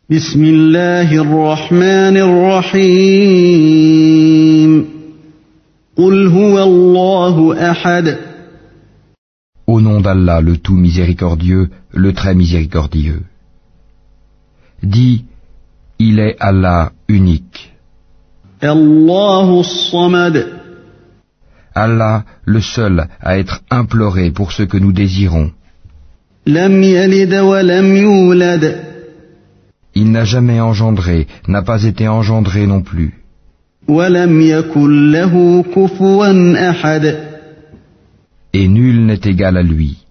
بسم الله الرحمن الرحيم قل هو الله أحد Au nom d'Allah, le tout miséricordieux, le très miséricordieux. Dis, il est Allah unique. الله الصمد Allah, le seul à être imploré pour ce que nous désirons. لم يلد ولم يولد Il n'a jamais engendré, n'a pas été engendré non plus. ولم يكن له كفوا أحد Et nul n'est égal à lui.